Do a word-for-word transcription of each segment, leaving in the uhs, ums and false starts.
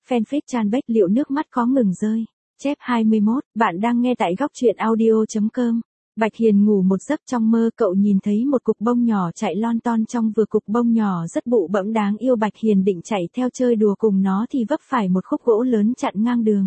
Fanpage Trang Bách Liệu nước mắt có ngừng rơi. Chép hai mươi mốt, bạn đang nghe tại góc truyện audio.com. Bạch Hiền ngủ một giấc trong mơ, cậu nhìn thấy một cục bông nhỏ chạy lon ton trong vừa cục bông nhỏ rất bụ bẫm đáng yêu. Bạch Hiền định chạy theo chơi đùa cùng nó thì vấp phải một khúc gỗ lớn chặn ngang đường.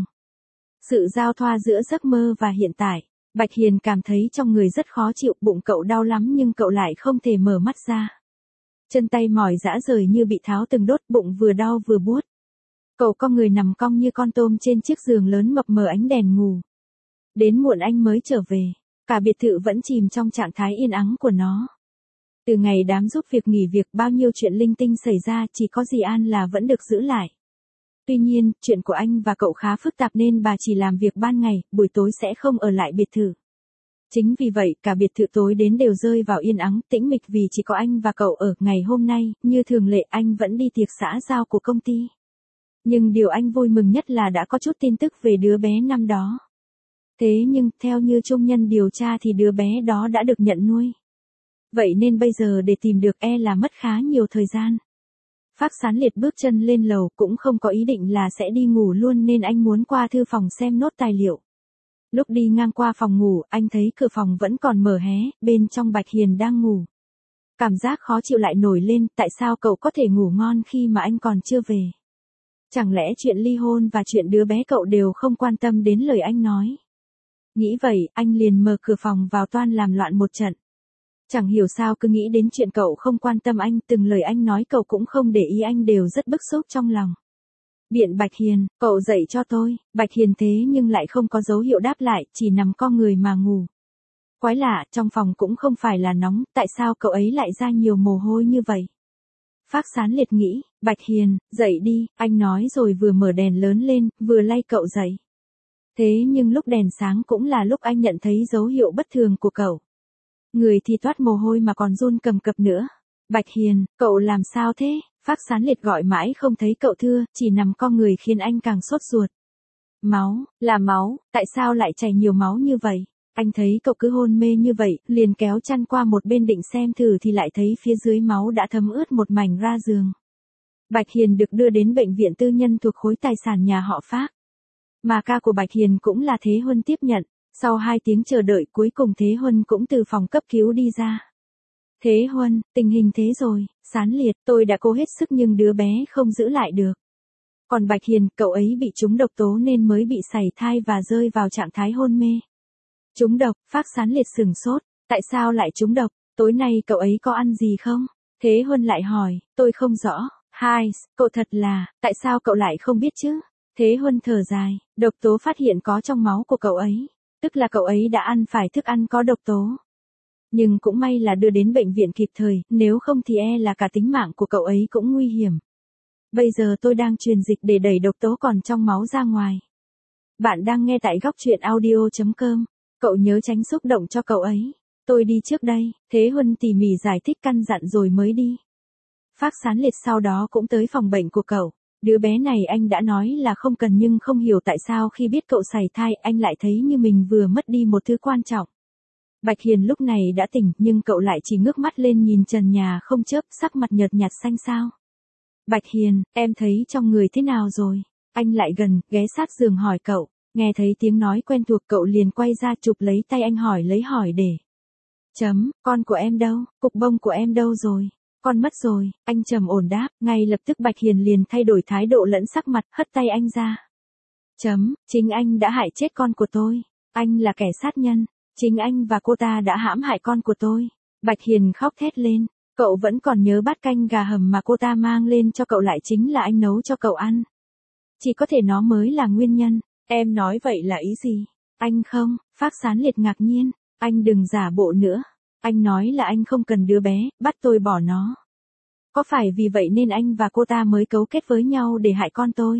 Sự giao thoa giữa giấc mơ và hiện tại. Bạch Hiền cảm thấy trong người rất khó chịu, bụng cậu đau lắm nhưng cậu lại không thể mở mắt ra. Chân tay mỏi rã rời như bị tháo từng đốt, bụng vừa đau vừa buốt. Cậu cong người nằm cong như con tôm trên chiếc giường lớn mập mờ ánh đèn ngủ. Đến muộn anh mới trở về, cả biệt thự vẫn chìm trong trạng thái yên ắng của nó. Từ ngày đám giúp việc nghỉ việc, bao nhiêu chuyện linh tinh xảy ra, chỉ có dì An là vẫn được giữ lại. Tuy nhiên, chuyện của anh và cậu khá phức tạp nên bà chỉ làm việc ban ngày, buổi tối sẽ không ở lại biệt thự. Chính vì vậy, cả biệt thự tối đến đều rơi vào yên ắng, tĩnh mịch vì chỉ có anh và cậu ở. Ngày hôm nay, như thường lệ, anh vẫn đi tiệc xã giao của công ty. Nhưng điều anh vui mừng nhất là đã có chút tin tức về đứa bé năm đó. Thế nhưng, theo như trung nhân điều tra thì đứa bé đó đã được nhận nuôi. Vậy nên bây giờ để tìm được e là mất khá nhiều thời gian. Phác Sán Liệt bước chân lên lầu, cũng không có ý định là sẽ đi ngủ luôn nên anh muốn qua thư phòng xem nốt tài liệu. Lúc đi ngang qua phòng ngủ, anh thấy cửa phòng vẫn còn mở hé, bên trong Bạch Hiền đang ngủ. Cảm giác khó chịu lại nổi lên, tại sao cậu có thể ngủ ngon khi mà anh còn chưa về? Chẳng lẽ chuyện ly hôn và chuyện đứa bé cậu đều không quan tâm đến lời anh nói? Nghĩ vậy, anh liền mở cửa phòng vào toan làm loạn một trận. Chẳng hiểu sao cứ nghĩ đến chuyện cậu không quan tâm anh, từng lời anh nói cậu cũng không để ý, anh đều rất bức xúc trong lòng. Biện Bạch Hiền, cậu dậy cho tôi. Bạch Hiền thế nhưng lại không có dấu hiệu đáp lại, chỉ nằm co người mà ngủ. Quái lạ, trong phòng cũng không phải là nóng, tại sao cậu ấy lại ra nhiều mồ hôi như vậy? Phác Sán Liệt nghĩ, Bạch Hiền, dậy đi, anh nói rồi vừa mở đèn lớn lên, vừa lay cậu dậy. Thế nhưng lúc đèn sáng cũng là lúc anh nhận thấy dấu hiệu bất thường của cậu. Người thì toát mồ hôi mà còn run cầm cập nữa. Bạch Hiền, cậu làm sao thế? Phác Sán Liệt gọi mãi không thấy cậu thưa, chỉ nằm co người khiến anh càng sốt ruột. Máu, là máu, tại sao lại chảy nhiều máu như vậy? Anh thấy cậu cứ hôn mê như vậy, liền kéo chăn qua một bên định xem thử thì lại thấy phía dưới máu đã thấm ướt một mảnh ra giường. Bạch Hiền được đưa đến bệnh viện tư nhân thuộc khối tài sản nhà họ Phác. Mà ca của Bạch Hiền cũng là Thế Huân tiếp nhận. Sau hai tiếng chờ đợi, cuối cùng Thế Huân cũng từ phòng cấp cứu đi ra. Thế Huân, tình hình thế rồi? Sán Liệt, tôi đã cố hết sức nhưng đứa bé không giữ lại được. Còn Bạch Hiền, cậu ấy bị trúng độc tố nên mới bị sảy thai và rơi vào trạng thái hôn mê. Trúng độc? Phác Sán Liệt sửng sốt. Tại sao lại trúng độc? Tối nay cậu ấy có ăn gì không? Thế Huân lại hỏi, tôi không rõ. Hai, cậu thật là, tại sao cậu lại không biết chứ? Thế Huân thở dài, độc tố phát hiện có trong máu của cậu ấy. Tức là cậu ấy đã ăn phải thức ăn có độc tố. Nhưng cũng may là đưa đến bệnh viện kịp thời, nếu không thì e là cả tính mạng của cậu ấy cũng nguy hiểm. Bây giờ tôi đang truyền dịch để đẩy độc tố còn trong máu ra ngoài. Bạn đang nghe tại góc truyện audio.com. Cậu nhớ tránh xúc động cho cậu ấy. Tôi đi trước đây. Thế Huân tỉ mỉ giải thích căn dặn rồi mới đi. Phác Sán Liệt sau đó cũng tới phòng bệnh của cậu. Đứa bé này anh đã nói là không cần nhưng không hiểu tại sao khi biết cậu sảy thai anh lại thấy như mình vừa mất đi một thứ quan trọng. Bạch Hiền lúc này đã tỉnh nhưng cậu lại chỉ ngước mắt lên nhìn trần nhà không chớp, sắc mặt nhợt nhạt xanh xao. Bạch Hiền, em thấy trong người thế nào rồi? Anh lại gần, ghé sát giường hỏi cậu. Nghe thấy tiếng nói quen thuộc cậu liền quay ra chụp lấy tay anh hỏi lấy hỏi để. Chấm, con của em đâu? Cục bông của em đâu rồi? Con mất rồi, anh trầm ổn đáp, ngay lập tức Bạch Hiền liền thay đổi thái độ lẫn sắc mặt, hất tay anh ra. Chấm, chính anh đã hại chết con của tôi. Anh là kẻ sát nhân. Chính anh và cô ta đã hãm hại con của tôi. Bạch Hiền khóc thét lên. Cậu vẫn còn nhớ bát canh gà hầm mà cô ta mang lên cho cậu lại chính là anh nấu cho cậu ăn. Chỉ có thể nó mới là nguyên nhân. Em nói vậy là ý gì? Anh không, Phác Sán Liệt ngạc nhiên. Anh đừng giả bộ nữa. Anh nói là anh không cần đứa bé, bắt tôi bỏ nó. Có phải vì vậy nên anh và cô ta mới cấu kết với nhau để hại con tôi?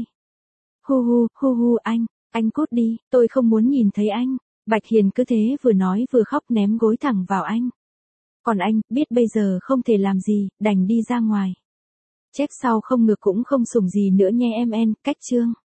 Hu hu, hu hu anh, anh cút đi, tôi không muốn nhìn thấy anh. Bạch Hiền cứ thế vừa nói vừa khóc ném gối thẳng vào anh. Còn anh, biết bây giờ không thể làm gì, đành đi ra ngoài. Chép sau không ngược cũng không sủng gì nữa nhé em en, cách chương.